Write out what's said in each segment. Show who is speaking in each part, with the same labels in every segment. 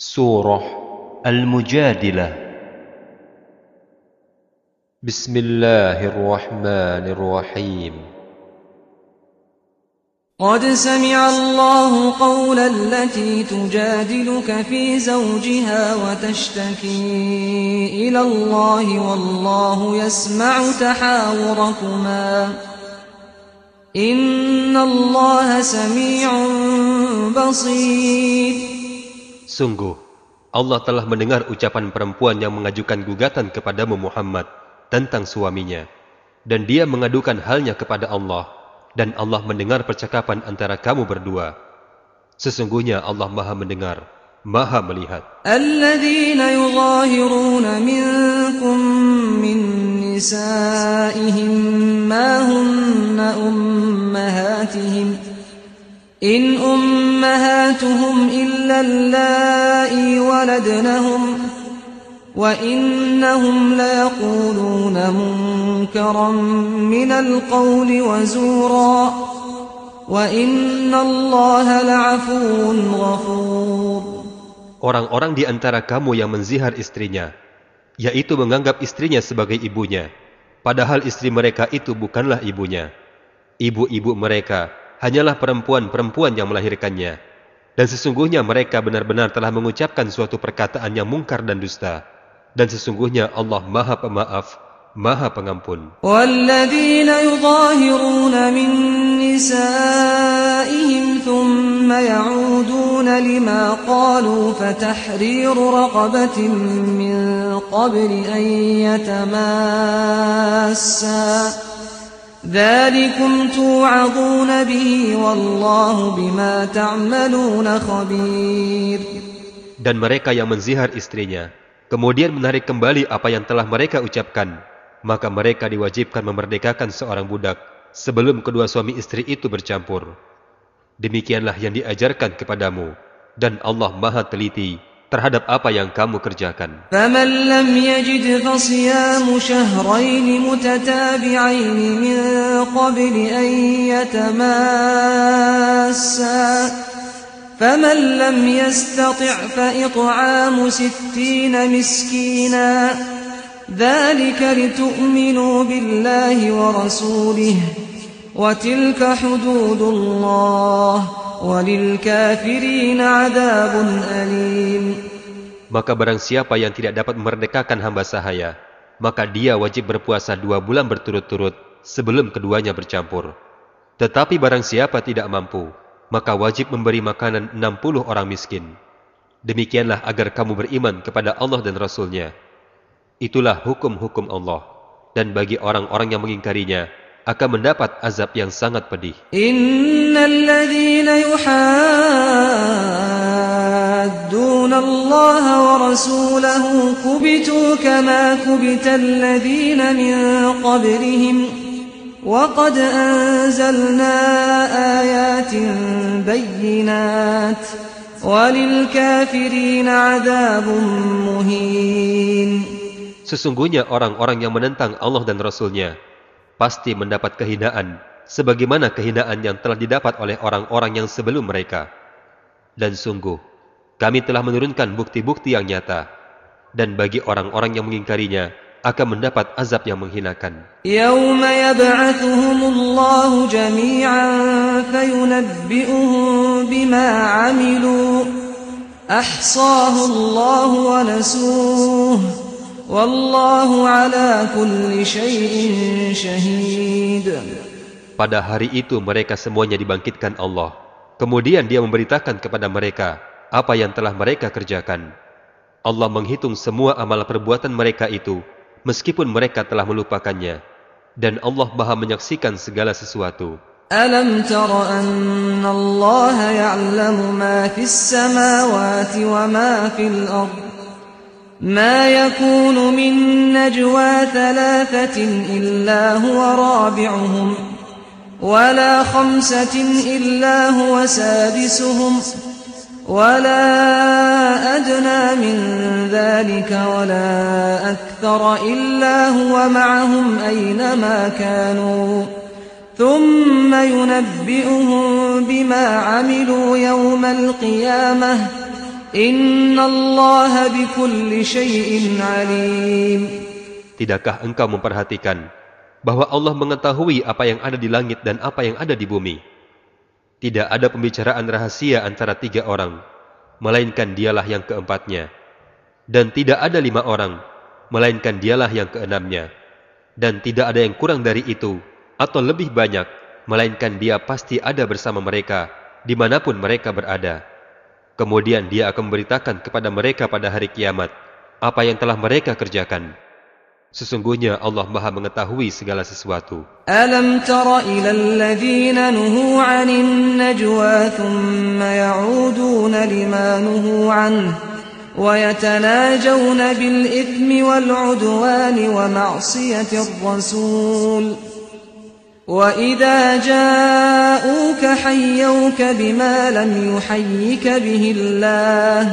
Speaker 1: Surah Al-Mujadilah. Bismillahirrahmanirrahim.
Speaker 2: قد سمع الله قول التي تجادلك في زوجها وتشتكي إلى الله والله يسمع تحاوركما إن الله سميع بصير.
Speaker 1: Sungguh, Allah telah mendengar ucapan perempuan yang mengajukan gugatan kepadamu Muhammad tentang suaminya, dan dia mengadukan halnya kepada Allah, dan Allah mendengar percakapan antara kamu berdua. Sesungguhnya Allah Maha mendengar, Maha melihat.
Speaker 2: Alladzina yuzahiruna minkum min nisa'ihim ma hunna ummahatihim in ummahatuhum illa allai waladnahum wa innahum layaquluna munkaran minal qawli wa zura wa innallaha la'afuwun ghafur.
Speaker 1: Orang-orang di antara kamu yang menzihar istrinya, yaitu menganggap istrinya sebagai ibunya, padahal istri mereka itu bukanlah ibunya. Ibu-ibu mereka hanyalah perempuan-perempuan yang melahirkannya, dan sesungguhnya mereka benar-benar telah mengucapkan suatu perkataan yang mungkar dan dusta, dan sesungguhnya Allah Maha Pemaaf, Maha Pengampun.
Speaker 2: Walladzina yudhahiruna min nisaihim thumma ya'uduna lima qalu fatahriru raqabatin min qabli an yatamassa dzalikum tu'aduna bihi wallahu bima ta'maluna khabir.
Speaker 1: Dan mereka yang menzihar istrinya kemudian menarik kembali apa yang telah mereka ucapkan, maka mereka diwajibkan memerdekakan seorang budak sebelum kedua suami istri itu bercampur. Demikianlah yang diajarkan kepadamu, dan Allah Maha teliti terhadap apa yang kamu kerjakan.
Speaker 2: فَمَنْ لَمْ يَجِدْ فَصِيَامُ شَهْرَيْنِ مُتَتَابِعَيْنِ مِنْ قَبْلِ أَنْ يَتَمَاسَّا فَمَنْ لَمْ يَسْتَطِعْ فَإِطْعَامُ 60 مِسْكِينًا ذَلِكَ لِتُؤْمِنُوا بِاللَّهِ وَرَسُولِهِ وَتِلْكَ حُدُودُ اللَّهِ وَلِلْكَافِرِينَ عَذَابٌ أَلِيمٌ.
Speaker 1: Maka barang siapa yang tidak dapat memerdekakan hamba sahaya, maka dia wajib berpuasa 2 bulan berturut-turut sebelum keduanya bercampur. Tetapi barang siapa tidak mampu, maka wajib memberi makanan 60 orang miskin. Demikianlah agar kamu beriman kepada Allah dan Rasul-Nya. Itulah hukum-hukum Allah, dan bagi orang-orang yang mengingkarinya akan mendapat azab yang sangat pedih.
Speaker 2: Innal ladzina yuhadduna Allah wa rasulahu kubitu kama kubital ladzina min qablihim wa qad anzalna ayatin bayyinat walil kafirina adzabun muhin.
Speaker 1: Sesungguhnya orang-orang yang menentang Allah dan Rasul-Nya pasti mendapat kehinaan sebagaimana kehinaan yang telah didapat oleh orang-orang yang sebelum mereka. Dan sungguh, kami telah menurunkan bukti-bukti yang nyata, dan bagi orang-orang yang mengingkarinya akan mendapat azab yang menghinakan.
Speaker 2: Yauma yab'atsuhumullahu jami'an fayunabbi'uhum bima 'amilu ahsahu Allahu wa nasuhu wallahu ala kulli syai'in syahid.
Speaker 1: Pada hari itu mereka semuanya dibangkitkan Allah. Kemudian Dia memberitakan kepada mereka apa yang telah mereka kerjakan. Allah menghitung semua amal perbuatan mereka itu, meskipun mereka telah melupakannya. Dan Allah Maha menyaksikan segala sesuatu.
Speaker 2: Alam tara anna Allah ya'lamu ma fis samawati wa ma fil ardh ما يكون من نجوى 3 إلا هو رابعهم ولا 5 إلا هو سادسهم ولا أدنى من ذلك ولا أكثر إلا هو معهم أينما كانوا ثم ينبئهم بما عملوا يوم القيامة Inna Allah bikulli syai'in alim.
Speaker 1: Tidakkah engkau memperhatikan bahwa Allah mengetahui apa yang ada di langit dan apa yang ada di bumi? Tidak ada pembicaraan rahasia antara 3 orang, melainkan dialah yang keempatnya. Dan tidak ada 5 orang, melainkan dialah yang keenamnya. Dan tidak ada yang kurang dari itu, atau lebih banyak, melainkan dia pasti ada bersama mereka, dimanapun mereka berada. Kemudian dia akan memberitakan kepada mereka pada hari kiamat, apa yang telah mereka kerjakan. Sesungguhnya Allah Maha mengetahui segala sesuatu.
Speaker 2: Alam tara ilal ladzina nuhu 'anil najwa thumma ya'uduna lima nuhu 'anhu wa yatanajawna bil ithmi wal 'udwani wa ma'siyatir rasul wa idza ja'uka hayyuka bima lam yuhayyika bihi Allah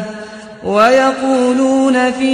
Speaker 2: ويقولون في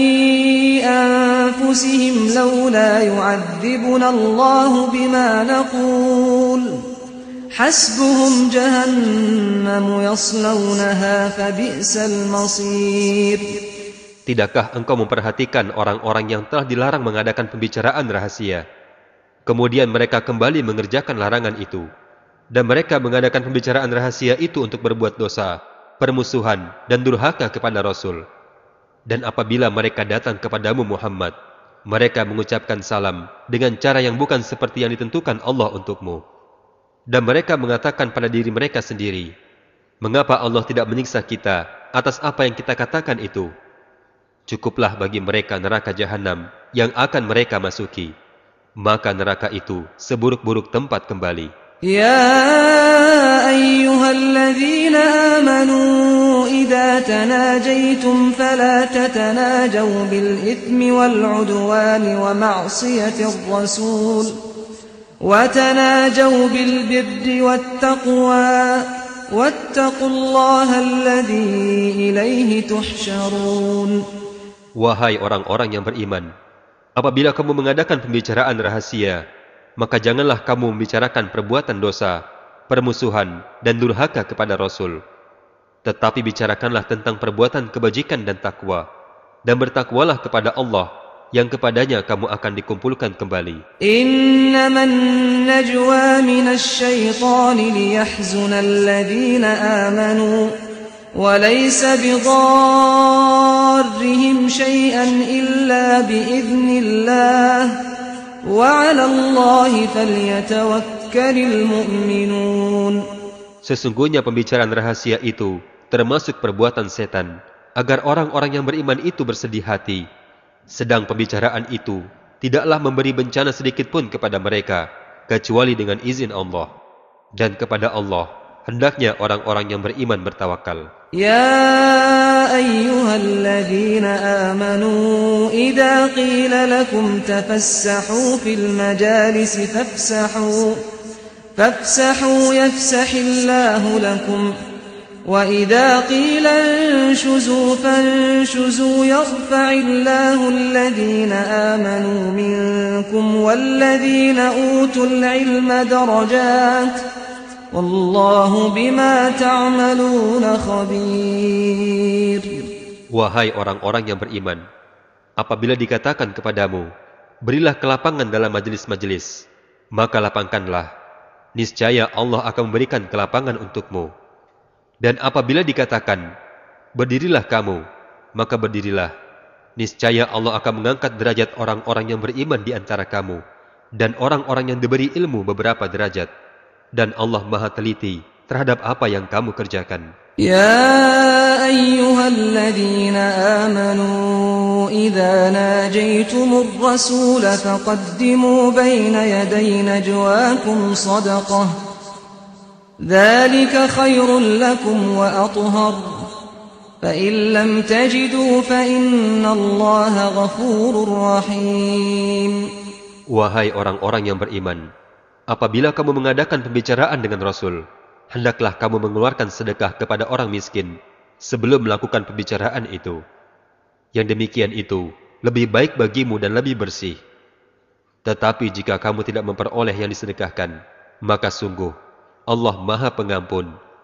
Speaker 2: أنفسهم لولا يعذبنا الله بما نقول حسبهم جهنم يصلونها فبئس المصير.
Speaker 1: Tidakkah engkau memperhatikan orang-orang yang telah dilarang mengadakan pembicaraan rahasia, kemudian mereka kembali mengerjakan larangan itu, dan mereka mengadakan pembicaraan rahasia itu untuk berbuat dosa, permusuhan, dan durhaka kepada Rasul. Dan apabila mereka datang kepadamu Muhammad, mereka mengucapkan salam dengan cara yang bukan seperti yang ditentukan Allah untukmu. Dan mereka mengatakan pada diri mereka sendiri, mengapa Allah tidak menyiksa kita atas apa yang kita katakan itu? Cukuplah bagi mereka neraka jahanam yang akan mereka masuki. Maka neraka itu seburuk-buruk tempat kembali.
Speaker 2: يا أيها الذين آمنوا إذا تناجيتم فلا تتناجوا بالإثم والعدوان ومعصية الرسول وتناجوا بالبر والتقوى واتقوا الله الذي إليه تحشرون.
Speaker 1: Wahai orang-orang yang beriman, apabila kamu mengadakan pembicaraan rahasia, maka janganlah kamu membicarakan perbuatan dosa, permusuhan, dan durhaka kepada Rasul. Tetapi bicarakanlah tentang perbuatan kebajikan dan takwa, dan bertakwalah kepada Allah, yang kepadanya kamu akan dikumpulkan kembali.
Speaker 2: Innaman najwa minasy syaitani liyahzuna alladhina amanu wa laysa bidarrihim syai'an illa biidznillah.
Speaker 1: Sesungguhnya pembicaraan rahasia itu termasuk perbuatan setan, agar orang-orang yang beriman itu bersedih hati. Sedang pembicaraan itu tidaklah memberi bencana sedikit pun kepada mereka, kecuali dengan izin Allah. Dan kepada Allah hendaknya orang-orang yang beriman bertawakal.
Speaker 2: Ya ayyuhalladzina amanu idza qila lakum tafassahu fil majalisi fafsahu yafsahillahu lakum wa idza qila anshuzu fanshuzu yarfa'illahu alladhina amanu minkum walladzina utul ilma darajat Wallahu bima ta'maluna khabir.
Speaker 1: Wahai orang-orang yang beriman, apabila dikatakan kepadamu, berilah kelapangan dalam majelis-majelis, maka lapangkanlah. Niscaya Allah akan memberikan kelapangan untukmu. Dan apabila dikatakan, berdirilah kamu, maka berdirilah. Niscaya Allah akan mengangkat derajat orang-orang yang beriman di antara kamu, dan orang-orang yang diberi ilmu beberapa derajat. Dan Allah Maha teliti terhadap apa yang kamu kerjakan.
Speaker 2: Ya ayyuhalladzina amanu idza najaytumur rasul faqaddimu baina yaday najwakum sadaqah dzalika khairul lakum wa athhar fa in lam tajidu fa innallaha ghafurur rahim.
Speaker 1: Wahai orang-orang yang beriman, apabila kamu mengadakan pembicaraan dengan Rasul, hendaklah kamu mengeluarkan sedekah kepada orang miskin sebelum melakukan pembicaraan itu. Yang demikian itu lebih baik bagimu dan lebih bersih. Tetapi jika kamu tidak memperoleh yang disedekahkan, maka sungguh Allah Maha Pengampun,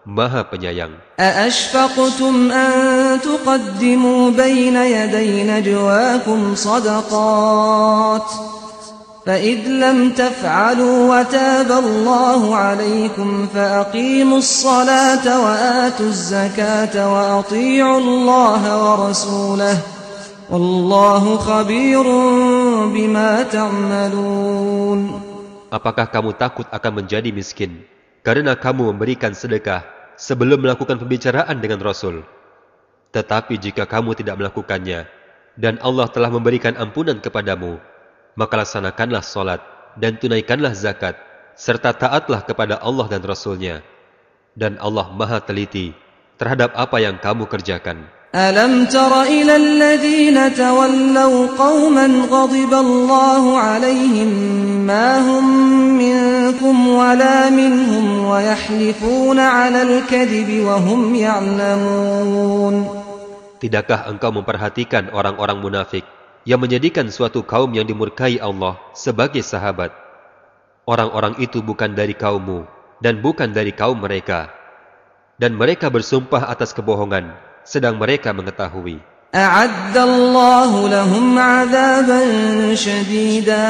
Speaker 1: Maha Penyayang.
Speaker 2: أأشفقتم أن تقدموا بين يدي نجواكم صدقات فإذ لم تفعلوا وتاب الله عليكم فأقيموا الصلاة وآتوا الزكاة وأطيعوا الله ورسوله والله خبير بما تعملون.
Speaker 1: Apakah kamu takut akan menjadi miskin karena kamu memberikan sedekah sebelum melakukan pembicaraan dengan Rasul? Tetapi jika kamu tidak melakukannya dan Allah telah memberikan ampunan kepadamu, maka laksanakanlah salat dan tunaikanlah zakat, serta taatlah kepada Allah dan Rasul-Nya. Dan Allah Maha teliti terhadap apa yang kamu kerjakan.
Speaker 2: ألم تر إلى الذين تولوا قوما غضب الله عليهم ما هم منكم ولا منهم ويحلفون على الكذب وهم يعلمون.
Speaker 1: Tidakkah engkau memperhatikan orang-orang munafik yang menjadikan suatu kaum yang dimurkai Allah sebagai sahabat? Orang-orang itu bukan dari kaummu dan bukan dari kaum mereka. Dan mereka bersumpah atas kebohongan, sedang mereka mengetahui.
Speaker 2: أعد الله لهم عذابا شديدا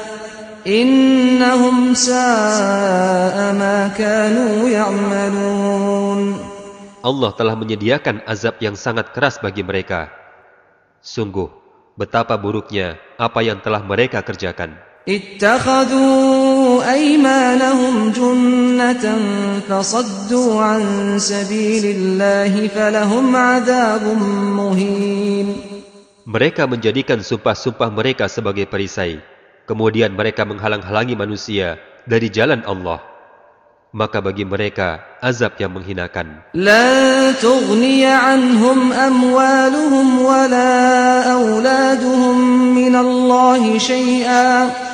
Speaker 2: إنهم ساء ما كانوا يعملون.
Speaker 1: Allah telah menyediakan azab yang sangat keras bagi mereka. Sungguh, betapa buruknya apa yang telah mereka kerjakan.
Speaker 2: اتخذوا أيمانهم جنة فصدوا عن سبيل الله فلهم عذاب مهين.
Speaker 1: Mereka menjadikan sumpah-sumpah mereka sebagai perisai. Kemudian mereka menghalang-halangi manusia dari jalan Allah. Maka bagi mereka azab yang menghinakan.
Speaker 2: لن تغني عنهم أموالهم ولا أولادهم من الله شيئا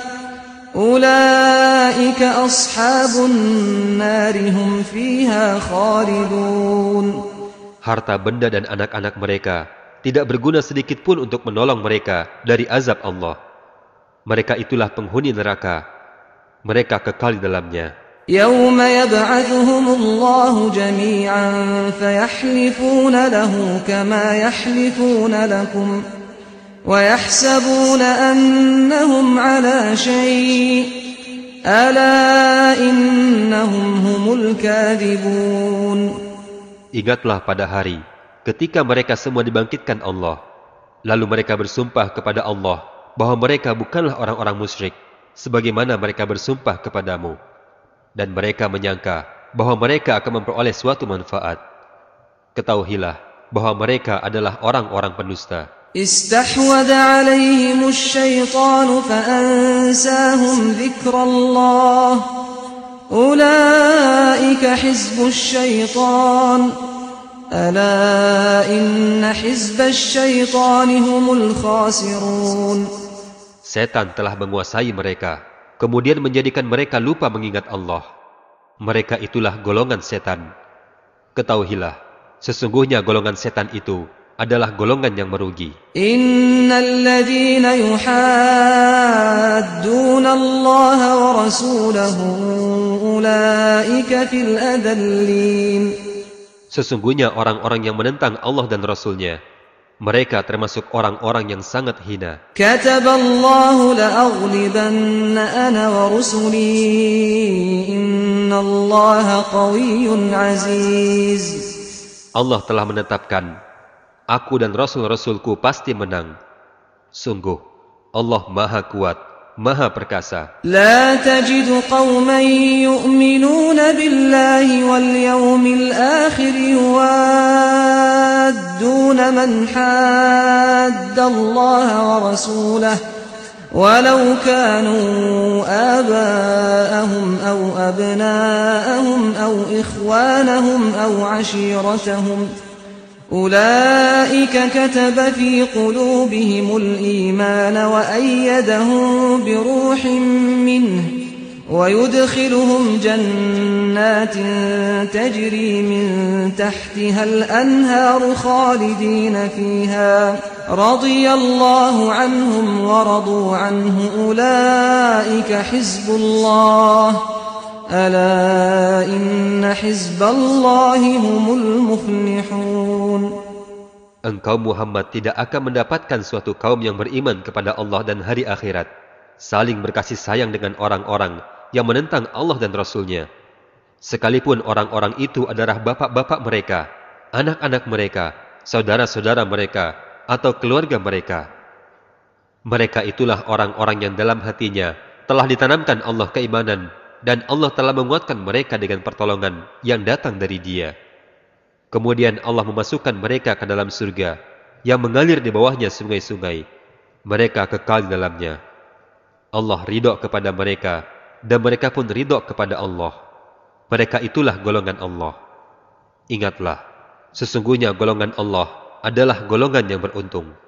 Speaker 2: أولئك أصحاب النار هم فيها خالدون.
Speaker 1: Harta benda dan anak-anak mereka tidak berguna sedikit pun untuk menolong mereka dari azab Allah. Mereka itulah penghuni neraka. Mereka kekal di dalamnya.
Speaker 2: يوم يبعثهم الله جميعا فيحلفون له كما يحلفون لكم ويحسبون أنهم على شيء ألا إنهم هم الكاذبون.
Speaker 1: Ingatlah pada hari ketika mereka semua dibangkitkan Allah, lalu mereka bersumpah kepada Allah bahwa mereka bukanlah orang-orang musyrik sebagaimana mereka bersumpah kepadamu. Dan mereka menyangka bahwa mereka akan memperoleh suatu manfaat. Ketahuilah bahwa mereka adalah orang-orang pendusta.
Speaker 2: استحوذ عليهم الشيطان فأنساهم ذكر الله أولئك حزب الشيطان ألا إن حزب الشيطان هم الخاسرون.
Speaker 1: Setan telah menguasai mereka, kemudian menjadikan mereka lupa mengingat Allah. Mereka itulah golongan setan. Ketahuilah, sesungguhnya golongan setan itu adalah golongan yang merugi.
Speaker 2: Innal ladzina yuhadduna Allah wa rasulahu ulaika fil adallin.
Speaker 1: Sesungguhnya orang-orang yang menentang Allah dan Rasul-Nya, mereka termasuk orang-orang yang sangat hina.
Speaker 2: Kataballahu la'aghlibanna ana wa rusuli innallaha qawiyyun aziz.
Speaker 1: Allah telah menetapkan, aku dan Rasul-Rasulku pasti menang. Sungguh, Allah Maha Kuat, Maha Perkasa.
Speaker 2: La tajidu qawman yu'minuna billahi wal yawmil akhir yuwadduna man hadda Allah wa rasulahu walau kanu aba'ahum aw abna'ahum aw ikhwanahum aw 'ashiratahum أولئك كتب في قلوبهم الإيمان وأيدهم بروح منه ويدخلهم جنات تجري من تحتها الأنهار خالدين فيها رضي الله عنهم ورضوا عنه أولئك حزب الله ألا إن حزب الله هم المفلحون.
Speaker 1: Engkau Muhammad tidak akan mendapatkan suatu kaum yang beriman kepada Allah dan hari akhirat, saling berkasih sayang dengan orang-orang yang menentang Allah dan Rasul-Nya. Sekalipun orang-orang itu adalah bapak-bapak mereka, anak-anak mereka, saudara-saudara mereka, atau keluarga mereka. Mereka itulah orang-orang yang dalam hatinya telah ditanamkan Allah keimanan, dan Allah telah menguatkan mereka dengan pertolongan yang datang dari Dia. Kemudian Allah memasukkan mereka ke dalam surga yang mengalir di bawahnya sungai-sungai. Mereka kekal di dalamnya. Allah ridho kepada mereka dan mereka pun ridho kepada Allah. Mereka itulah golongan Allah. Ingatlah, sesungguhnya golongan Allah adalah golongan yang beruntung.